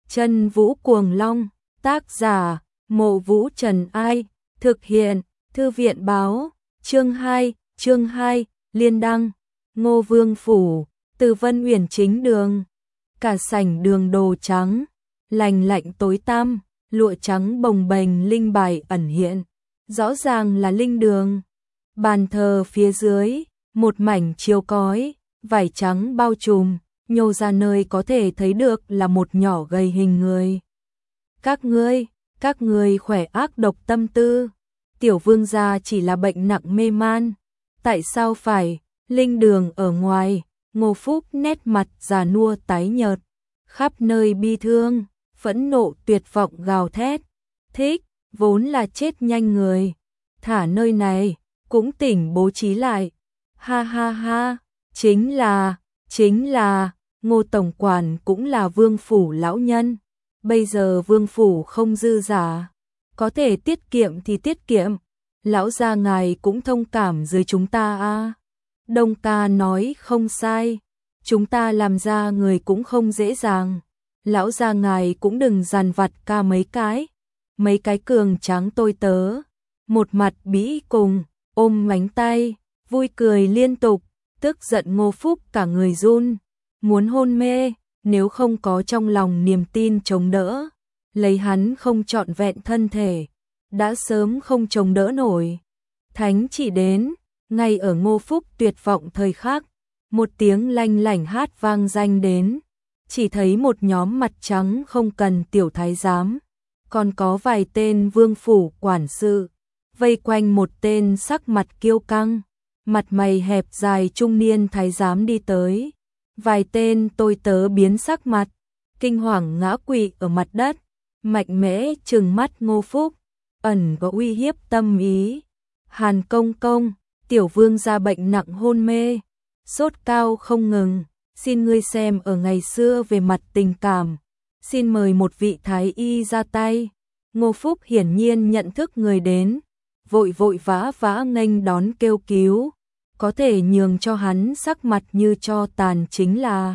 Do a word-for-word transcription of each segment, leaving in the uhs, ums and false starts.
Chân Vũ Cuồng Long, tác giả, Mộ Vũ Trần Ai, thực hiện, Thư viện Báo, chương hai, chương hai, liên đăng, Ngô Vương Phủ, từ Vân Uyển chính đường, cả sảnh đường đồ trắng, lành lạnh tối tăm, lụa trắng bồng bềnh linh bài ẩn hiện, rõ ràng là linh đường. Bàn thờ phía dưới, một mảnh chiếu cói, vải trắng bao trùm, nhô ra nơi có thể thấy được là một nhỏ gầy hình người. Các ngươi, các ngươi khỏe ác độc tâm tư, tiểu vương gia chỉ là bệnh nặng mê man. Tại sao phải, linh đường ở ngoài, Ngô Phúc nét mặt già nua tái nhợt, khắp nơi bi thương, phẫn nộ tuyệt vọng gào thét. Thích, vốn là chết nhanh người, thả nơi này, cũng tỉnh bố trí lại. Ha ha ha, chính là, chính là, Ngô Tổng Quản cũng là vương phủ lão nhân. Bây giờ vương phủ không dư giả, có thể tiết kiệm thì tiết kiệm. Lão gia ngài cũng thông cảm dưới chúng ta a. À. Đông ca nói không sai, chúng ta làm ra người cũng không dễ dàng. Lão gia ngài cũng đừng dằn vặt ca mấy cái, mấy cái cường tráng tôi tớ. Một mặt bĩ cùng, ôm mánh tay, vui cười liên tục, tức giận Ngô Phúc cả người run, muốn hôn mê, nếu không có trong lòng niềm tin chống đỡ, lấy hắn không trọn vẹn thân thể, đã sớm không chống đỡ nổi. Thánh chỉ đến, ngay ở Ngô Phúc tuyệt vọng thời khắc, một tiếng lanh lảnh hát vang danh đến, chỉ thấy một nhóm mặt trắng không cần tiểu thái giám, còn có vài tên vương phủ quản sự, vây quanh một tên sắc mặt kiêu căng, mặt mày hẹp dài trung niên thái giám đi tới. Vài tên tôi tớ biến sắc mặt, kinh hoàng ngã quỵ ở mặt đất, mạnh mẽ trừng mắt Ngô Phúc, ẩn có uy hiếp tâm ý. Hàn công công, tiểu vương gia bệnh nặng hôn mê, sốt cao không ngừng, xin ngươi xem ở ngày xưa về mặt tình cảm, xin mời một vị thái y ra tay. Ngô Phúc hiển nhiên nhận thức người đến, vội vội vã vã nghênh đón kêu cứu. Có thể nhường cho hắn sắc mặt như cho tàn chính là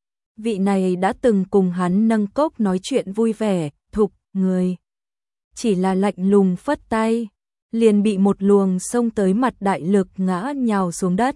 vị này đã từng cùng hắn nâng cốc nói chuyện vui vẻ, thục người. Chỉ là lạnh lùng phất tay, liền bị một luồng xông tới mặt đại lực ngã nhào xuống đất.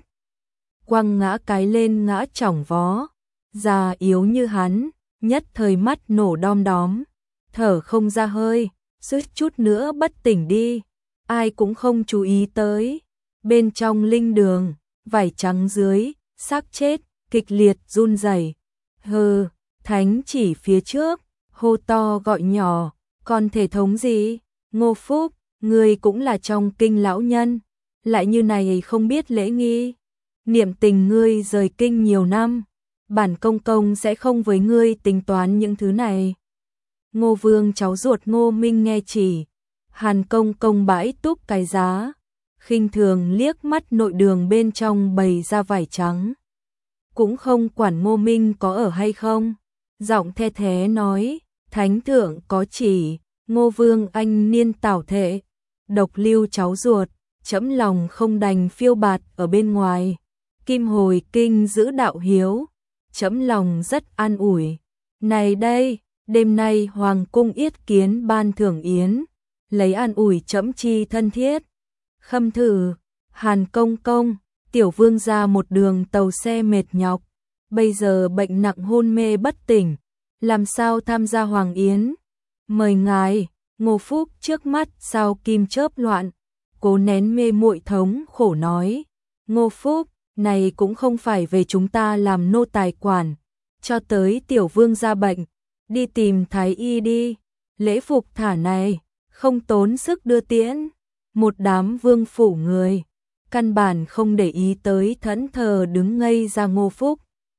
Quăng ngã cái lên ngã chỏng vó, già yếu như hắn, nhất thời mắt nổ đom đóm, thở không ra hơi, suýt chút nữa bất tỉnh đi, ai cũng không chú ý tới. Bên trong linh đường, vải trắng dưới, xác chết, kịch liệt run rẩy. Hừ, thánh chỉ phía trước, hô to gọi nhỏ, còn thể thống gì? Ngô Phúc, ngươi cũng là trong kinh lão nhân, lại như này không biết lễ nghi. Niệm tình ngươi rời kinh nhiều năm, bản công công sẽ không với ngươi tính toán những thứ này. Ngô Vương cháu ruột Ngô Minh nghe chỉ, Hàn công công bãi túc cái giá. Khinh thường liếc mắt nội đường bên trong bày ra vải trắng. Cũng không quản Ngô Minh có ở hay không. Giọng the thế nói, thánh thượng có chỉ, Ngô Vương anh niên tảo thệ. Độc lưu cháu ruột, chẫm lòng không đành phiêu bạt ở bên ngoài. Kim hồi kinh giữ đạo hiếu, chẫm lòng rất an ủi. Này đây, đêm nay hoàng cung yết kiến ban thưởng yến, lấy an ủi chẫm chi thân thiết. Khâm thử, Hàn công công, tiểu vương ra một đường tàu xe mệt nhọc, bây giờ bệnh nặng hôn mê bất tỉnh, làm sao tham gia hoàng yến? Mời ngài. Ngô Phúc trước mắt sao kim chớp loạn, cố nén mê muội thống khổ nói. Ngô Phúc, này cũng không phải về chúng ta làm nô tài quản, cho tới tiểu vương ra bệnh, đi tìm thái y đi, lễ phục thả này, không tốn sức đưa tiễn. Một đám vương phủ người, căn bản không để ý tới thẫn thờ đứng ngây ra Ngô Phúc.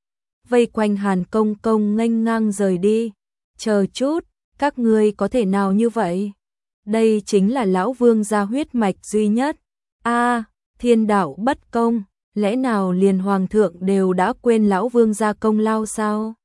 Vây quanh Hàn công công nghênh ngang rời đi. Chờ chút, các ngươi có thể nào như vậy? Đây chính là lão vương gia huyết mạch duy nhất. A, thiên đạo bất công, lẽ nào liền hoàng thượng đều đã quên lão vương gia công lao sao?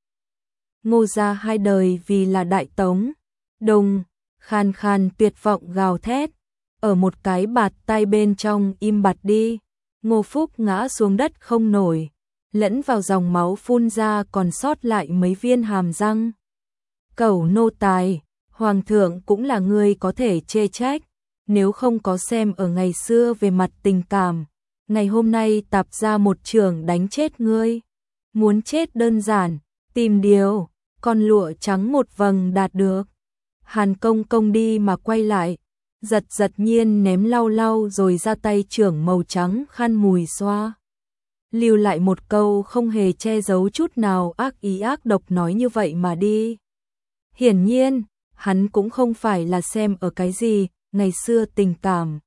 Ngô gia hai đời vì là đại tống. Đồng, khan khan tuyệt vọng gào thét. Ở một cái bạt tay bên trong im bặt đi, Ngô Phúc ngã xuống đất không nổi, lẫn vào dòng máu phun ra còn sót lại mấy viên hàm răng. Cẩu nô tài, hoàng thượng cũng là người có thể chê trách, nếu không có xem ở ngày xưa về mặt tình cảm, ngày hôm nay tạp ra một trường đánh chết ngươi. Muốn chết đơn giản, tìm điều, con lụa trắng một vầng đạt được. Hàn Công Công đi mà quay lại, giật giật nhiên ném lau lau rồi ra tay trưởng màu trắng khăn mùi xoa. Lưu lại một câu không hề che giấu chút nào ác ý ác độc nói như vậy mà đi. Hiển nhiên, hắn cũng không phải là xem ở cái gì, ngày xưa tình cảm,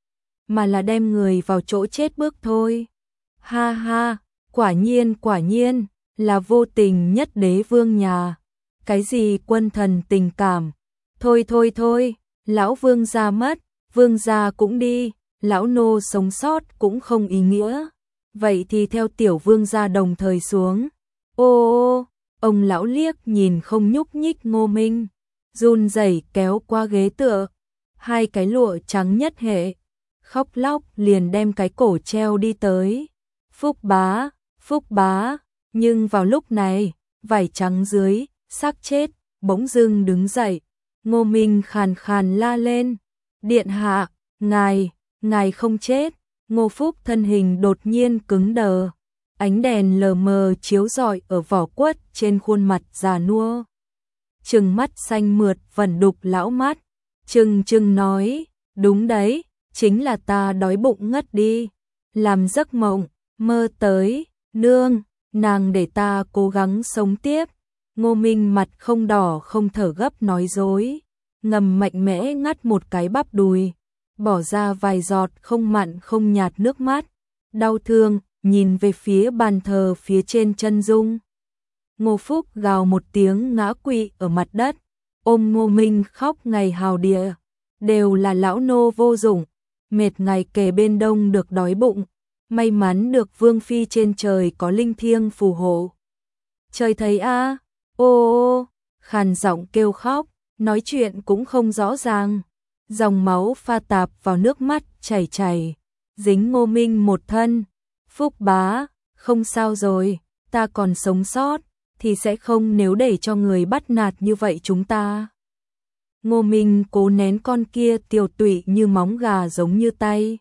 mà là đem người vào chỗ chết bước thôi. Ha ha, quả nhiên quả nhiên, là vô tình nhất đế vương nhà. Cái gì quân thần tình cảm, thôi thôi thôi, lão vương gia mất, vương gia cũng đi, lão nô sống sót cũng không ý nghĩa. Vậy thì theo tiểu vương gia đồng thời xuống. Ô ô, ông lão liếc nhìn không nhúc nhích Ngô Minh, run rẩy kéo qua ghế tựa, hai cái lụa trắng nhất hệ, khóc lóc liền đem cái cổ treo đi tới. Phúc bá, phúc bá, nhưng vào lúc này, vải trắng dưới, xác chết, bỗng dưng đứng dậy. Ngô Minh khàn khàn la lên, điện hạ, ngài, ngài không chết. Ngô Phúc thân hình đột nhiên cứng đờ, ánh đèn lờ mờ chiếu rọi ở vỏ quất trên khuôn mặt già nua. Trừng mắt xanh mượt vẩn đục lão mắt, trừng trừng nói, đúng đấy, chính là ta đói bụng ngất đi, làm giấc mộng, mơ tới, nương, nàng để ta cố gắng sống tiếp. Ngô Minh mặt không đỏ không thở gấp nói dối, ngầm mạnh mẽ ngắt một cái bắp đùi, bỏ ra vài giọt không mặn không nhạt nước mắt, đau thương, nhìn về phía bàn thờ phía trên chân dung. Ngô Phúc gào một tiếng ngã quỵ ở mặt đất, ôm Ngô Minh khóc ngày hào địa, đều là lão nô vô dụng, mệt ngày kề bên đông được đói bụng, may mắn được vương phi trên trời có linh thiêng phù hộ. Trời thấy a, ô ô, khàn giọng kêu khóc, nói chuyện cũng không rõ ràng. Dòng máu pha tạp vào nước mắt chảy chảy, dính Ngô Minh một thân. Phúc bá, không sao rồi, ta còn sống sót, thì sẽ không nếu để cho người bắt nạt như vậy chúng ta. Ngô Minh cố nén con kia tiều tụy như móng gà giống như tay.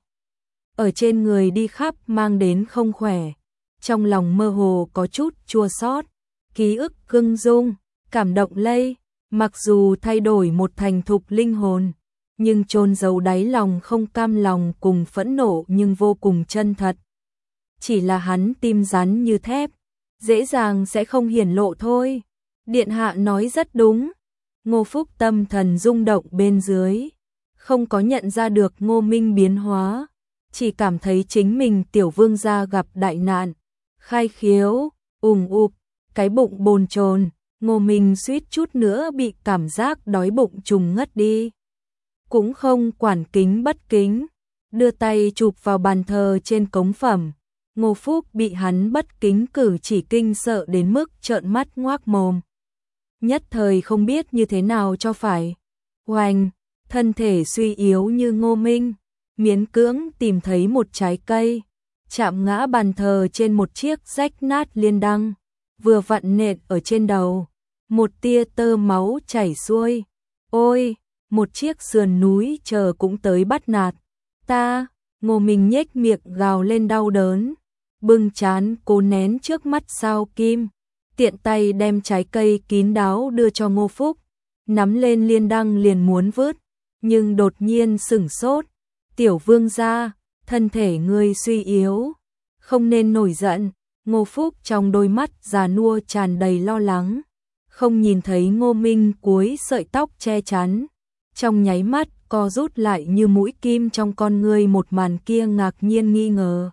Ở trên người đi khắp mang đến không khỏe, trong lòng mơ hồ có chút chua xót, ký ức cưng dung, cảm động lây, mặc dù thay đổi một thành thục linh hồn, nhưng chôn giấu đáy lòng không cam lòng cùng phẫn nộ nhưng vô cùng chân thật. Chỉ là hắn tim rắn như thép, dễ dàng sẽ không hiển lộ thôi. Điện hạ nói rất đúng. Ngô Phúc tâm thần rung động bên dưới, không có nhận ra được Ngô Minh biến hóa, chỉ cảm thấy chính mình tiểu vương gia gặp đại nạn, khai khiếu, ùng ục, cái bụng bồn chồn, Ngô Minh suýt chút nữa bị cảm giác đói bụng trùng ngất đi. Cũng không quản kính bất kính, đưa tay chụp vào bàn thờ trên cống phẩm. Ngô Phúc bị hắn bất kính cử chỉ kinh sợ đến mức trợn mắt ngoác mồm. Nhất thời không biết như thế nào cho phải. Oanh, thân thể suy yếu như Ngô Minh, miễn cưỡng tìm thấy một trái cây, chạm ngã bàn thờ trên một chiếc rách nát liên đăng, vừa vặn nện ở trên đầu, một tia tơ máu chảy xuôi. Ôi, một chiếc sườn núi chờ cũng tới bắt nạt ta. Ngô Minh nhếch miệng gào lên đau đớn, bưng trán cố nén trước mắt sao kim, tiện tay đem trái cây kín đáo đưa cho Ngô Phúc, nắm lên liên đăng liền muốn vứt, nhưng đột nhiên sửng sốt. Tiểu vương gia, thân thể ngươi suy yếu, không nên nổi giận. Ngô Phúc trong đôi mắt già nua tràn đầy lo lắng, không nhìn thấy Ngô Minh cuối sợi tóc che chắn, trong nháy mắt co rút lại như mũi kim trong con ngươi một màn kia ngạc nhiên nghi ngờ.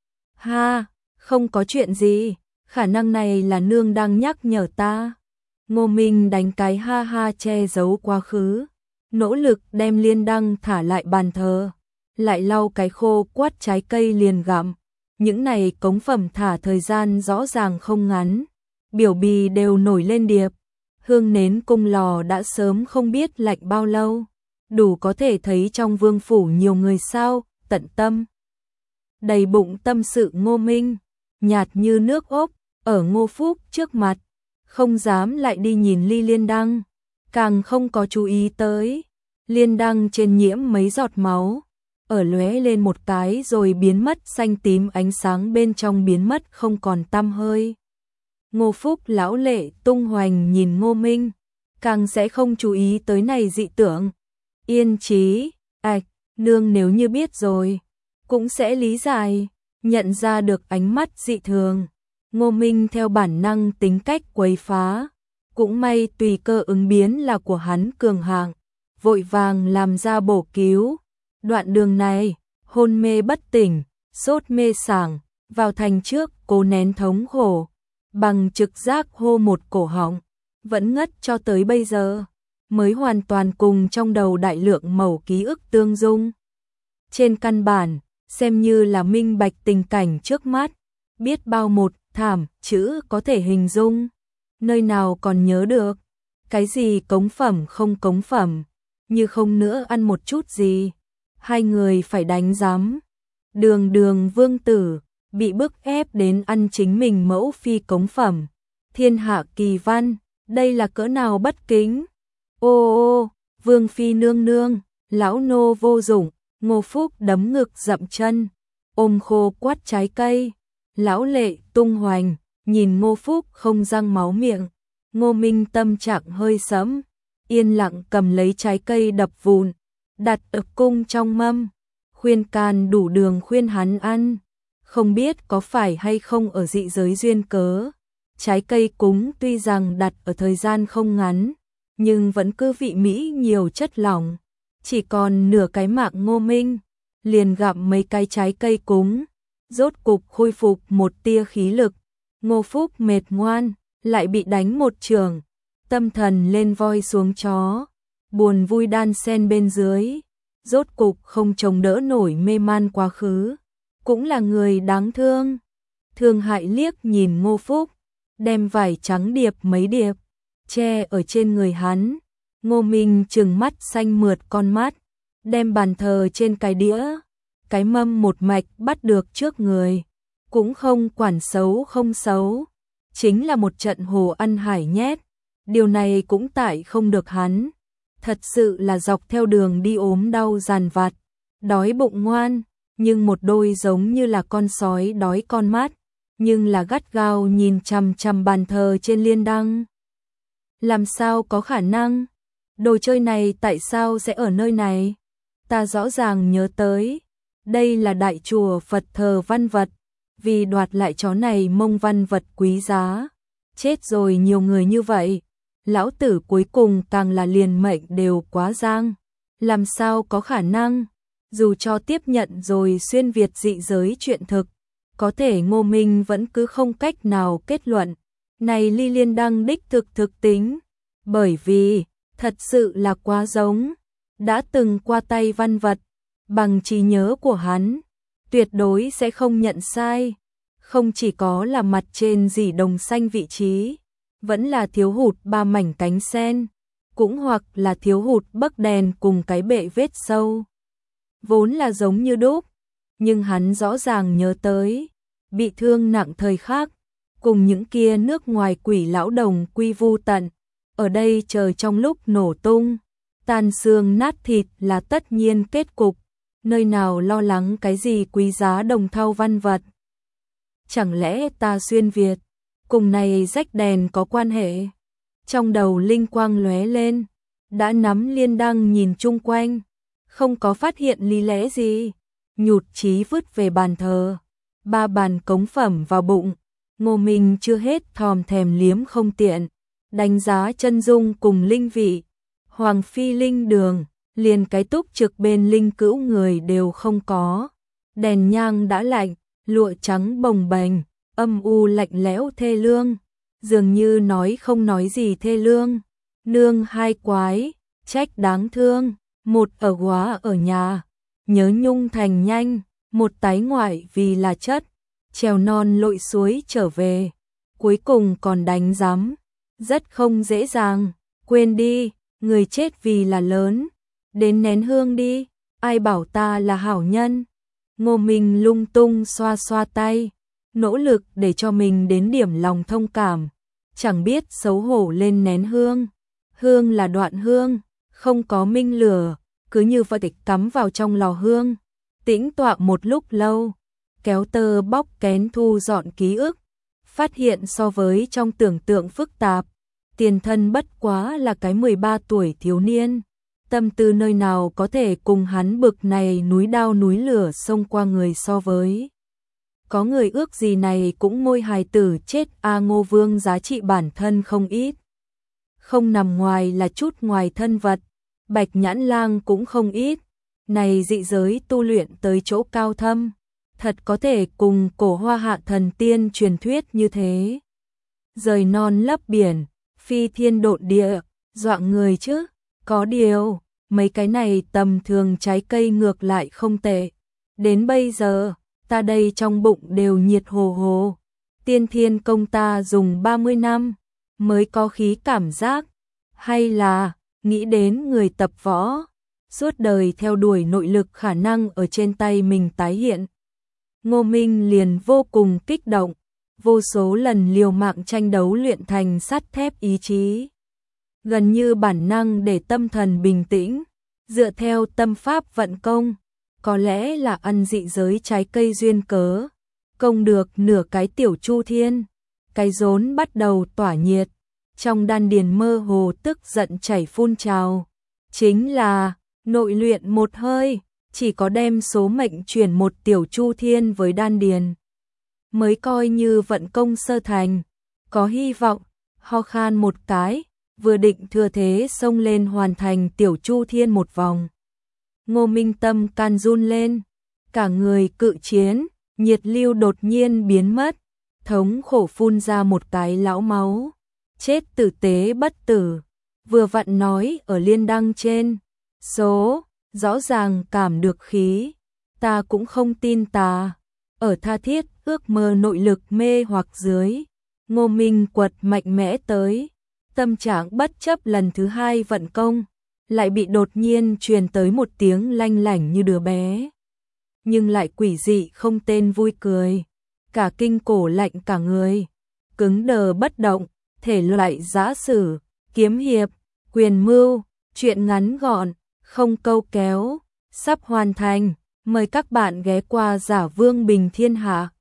Ha, không có chuyện gì, khả năng này là nương đang nhắc nhở ta. Ngô Minh đánh cái ha ha che giấu quá khứ, nỗ lực đem liên đăng thả lại bàn thờ, lại lau cái khô quát trái cây liền gặm. Những này cống phẩm thả thời gian rõ ràng không ngắn, biểu bì đều nổi lên điệp, hương nến cung lò đã sớm không biết lạnh bao lâu, đủ có thể thấy trong vương phủ nhiều người sao, tận tâm. Đầy bụng tâm sự Ngô Minh, nhạt như nước ốp, ở Ngô Phúc trước mặt, không dám lại đi nhìn ly liên đăng, càng không có chú ý tới. Liên đăng trên nhiễm mấy giọt máu, ở lóe lên một cái rồi biến mất, xanh tím ánh sáng bên trong biến mất không còn tăm hơi. Ngô Phúc lão lệ tung hoành nhìn Ngô Minh, càng sẽ không chú ý tới này dị tưởng. Yên Chí, ạch, nương nếu như biết rồi, cũng sẽ lý giải, nhận ra được ánh mắt dị thường. Ngô Minh theo bản năng tính cách quấy phá, cũng may tùy cơ ứng biến là của hắn cường hạng, vội vàng làm ra bổ cứu. Đoạn đường này, hôn mê bất tỉnh, sốt mê sảng, vào thành trước cố nén thống khổ, bằng trực giác hô một cổ họng, vẫn ngất cho tới bây giờ, mới hoàn toàn cùng trong đầu đại lượng mẩu ký ức tương dung. Trên căn bản, xem như là minh bạch tình cảnh trước mắt, biết bao một thảm chữ có thể hình dung, nơi nào còn nhớ được, cái gì cống phẩm không cống phẩm, như không nữa ăn một chút gì, hai người phải đánh giám. Đường đường vương tử, bị bức ép đến ăn chính mình mẫu phi cống phẩm, thiên hạ kỳ văn, đây là cỡ nào bất kính. Ô ô, vương phi nương nương, lão nô vô dụng. Ngô Phúc đấm ngực dậm chân, ôm khô quát trái cây. Lão lệ tung hoành, nhìn Ngô Phúc không răng máu miệng. Ngô Minh tâm trạng hơi sẫm, yên lặng cầm lấy trái cây đập vụn, đặt ở cung trong mâm, khuyên can đủ đường khuyên hắn ăn. Không biết có phải hay không ở dị giới duyên cớ, trái cây cúng tuy rằng đặt ở thời gian không ngắn, nhưng vẫn cứ vị mỹ nhiều chất lỏng. Chỉ còn nửa cái mạng Ngô Minh, liền gặm mấy cái trái cây cúng, rốt cục khôi phục một tia khí lực. Ngô Phúc mệt ngoan, lại bị đánh một trường, tâm thần lên voi xuống chó, buồn vui đan xen bên dưới, rốt cục không chống đỡ nổi mê man quá khứ, cũng là người đáng thương. Thương hại liếc nhìn Ngô Phúc, đem vải trắng điệp mấy điệp, che ở trên người hắn. Ngô Minh trừng mắt xanh mượt con mắt, đem bàn thờ trên cái đĩa, cái mâm một mạch bắt được trước người, cũng không quản xấu không xấu, chính là một trận hồ ăn hải nhét. Điều này cũng tại không được hắn, thật sự là dọc theo đường đi ốm đau dằn vặt, đói bụng ngoan, nhưng một đôi giống như là con sói đói con mắt, nhưng là gắt gao nhìn chằm chằm bàn thờ trên liên đăng. Làm sao có khả năng? Đồ chơi này tại sao sẽ ở nơi này? Ta rõ ràng nhớ tới, đây là đại chùa Phật thờ văn vật, vì đoạt lại chó này mông văn vật quý giá. Chết rồi nhiều người như vậy, lão tử cuối cùng càng là liền mệnh đều quá giang. Làm sao có khả năng? Dù cho tiếp nhận rồi xuyên Việt dị giới chuyện thực, có thể Ngô Minh vẫn cứ không cách nào kết luận, này ly liên đăng đích thực thực tính, bởi vì thật sự là quá giống, đã từng qua tay văn vật, bằng trí nhớ của hắn, tuyệt đối sẽ không nhận sai. Không chỉ có là mặt trên dỉ đồng xanh vị trí, vẫn là thiếu hụt ba mảnh cánh sen, cũng hoặc là thiếu hụt bấc đèn cùng cái bệ vết sâu. Vốn là giống như đúc, nhưng hắn rõ ràng nhớ tới, bị thương nặng thời khắc, cùng những kia nước ngoài quỷ lão đồng quy vu tận. Ở đây chờ trong lúc nổ tung, tan xương nát thịt là tất nhiên kết cục, nơi nào lo lắng cái gì quý giá đồng thau văn vật. Chẳng lẽ ta xuyên Việt, cùng này rách đèn có quan hệ? Trong đầu linh quang lóe lên, đã nắm liên đăng nhìn chung quanh, không có phát hiện lý lẽ gì, nhụt chí vứt về bàn thờ, ba bàn cống phẩm vào bụng. Ngô Minh chưa hết thòm thèm liếm không tiện, đánh giá chân dung cùng linh vị, hoàng phi linh đường, liền cái túc trực bên linh cữu người đều không có. Đèn nhang đã lạnh, lụa trắng bồng bềnh, âm u lạnh lẽo thê lương, dường như nói không nói gì thê lương. Nương hai quái, trách đáng thương, một ở quá ở nhà, nhớ nhung thành nhanh, một tái ngoại vì là chất, trèo non lội suối trở về, cuối cùng còn đánh giám, rất không dễ dàng. Quên đi, người chết vì là lớn, đến nén hương đi, ai bảo ta là hảo nhân. Ngô Minh lung tung xoa xoa tay, nỗ lực để cho mình đến điểm lòng thông cảm, chẳng biết xấu hổ lên nén hương. Hương là đoạn hương, không có minh lửa, cứ như vậy cắm vào trong lò hương, tĩnh tọa một lúc lâu, kéo tơ bóc kén thu dọn ký ức, phát hiện so với trong tưởng tượng phức tạp, tiền thân bất quá là cái mười ba tuổi thiếu niên, tâm tư nơi nào có thể cùng hắn bực này núi đao núi lửa xông qua người so với. Có người ước gì này cũng môi hài tử chết a Ngô Vương giá trị bản thân không ít. Không nằm ngoài là chút ngoài thân vật, Bạch Nhãn Lang cũng không ít. Này dị giới tu luyện tới chỗ cao thâm, thật có thể cùng cổ hoa hạ thần tiên truyền thuyết như thế. Rời non lấp biển, phi thiên độn địa, dọa người chứ, có điều, mấy cái này tầm thường trái cây ngược lại không tệ. Đến bây giờ, ta đây trong bụng đều nhiệt hồ hồ. Tiên thiên công ta dùng ba mươi năm, mới có khí cảm giác. Hay là, nghĩ đến người tập võ, suốt đời theo đuổi nội lực khả năng ở trên tay mình tái hiện. Ngô Minh liền vô cùng kích động, vô số lần liều mạng tranh đấu luyện thành sắt thép ý chí. Gần như bản năng để tâm thần bình tĩnh, dựa theo tâm pháp vận công, có lẽ là ăn dị giới trái cây duyên cớ, công được nửa cái tiểu chu thiên, cái rốn bắt đầu tỏa nhiệt, trong đan điền mơ hồ tức giận chảy phun trào, chính là nội luyện một hơi, chỉ có đem số mệnh chuyển một tiểu chu thiên với đan điền, mới coi như vận công sơ thành, có hy vọng. Ho khan một cái, vừa định thừa thế xông lên hoàn thành tiểu chu thiên một vòng. Ngô Minh tâm can run lên, cả người cự chiến, nhiệt lưu đột nhiên biến mất, thống khổ phun ra một cái lão máu, chết tử tế bất tử, vừa vặn nói ở liên đăng trên, số, rõ ràng cảm được khí, ta cũng không tin ta, ở tha thiết ước mơ nội lực mê hoặc dưới, Ngô Minh quật mạnh mẽ tới, tâm trạng bất chấp lần thứ hai vận công, lại bị đột nhiên truyền tới một tiếng lanh lảnh như đứa bé. Nhưng lại quỷ dị không tên vui cười, cả kinh cổ lạnh cả người, cứng đờ bất động, thể loại giã sử, kiếm hiệp, quyền mưu, chuyện ngắn gọn, không câu kéo, sắp hoàn thành, mời các bạn ghé qua Giả Vương Bình Thiên Hạ.